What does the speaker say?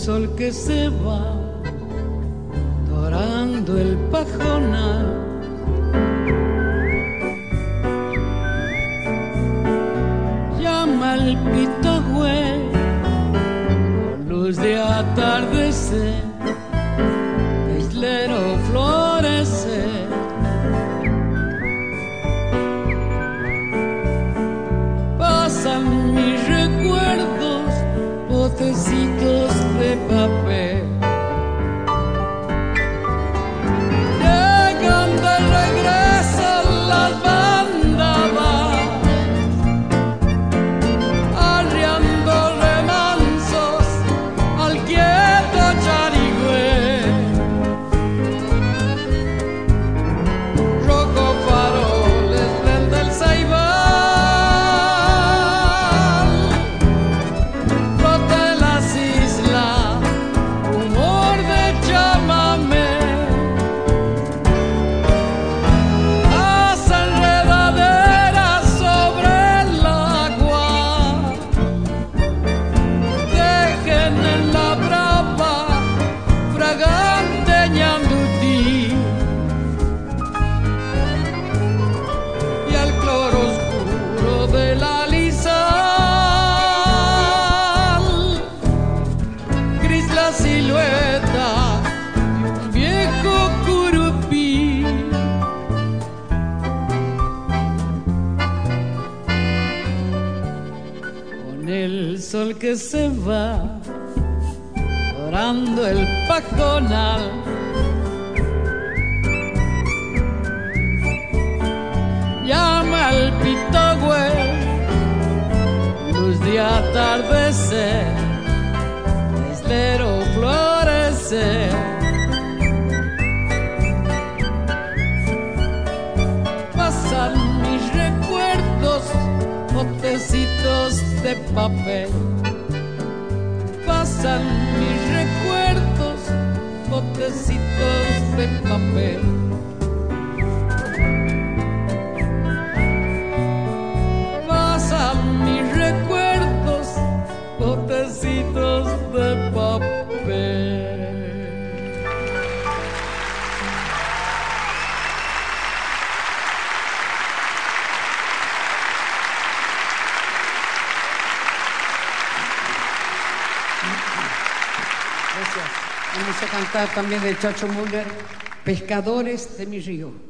sol que se va, dorando el pajonal. Llama al pitagüey con luz de atardecer, el islero florece. Pasan mis recuerdos, botecitos de papel. Llegan de regreso las bandadas, arriando remansos al quieto Charigüe. Rojo faroles del Ceibal, silueta de un viejo curupí. Con el sol que se va, dorando el pajonal. Llama al pitagüey, luz de atardecer, pero florece. Pasan mis recuerdos, botecitos de papel. Pasan mis recuerdos, botecitos de papel. Pasan mis recuerdos, botecitos de papel. Gracias. Vamos a cantar también de Chacho Müller, Pescadores de mi río.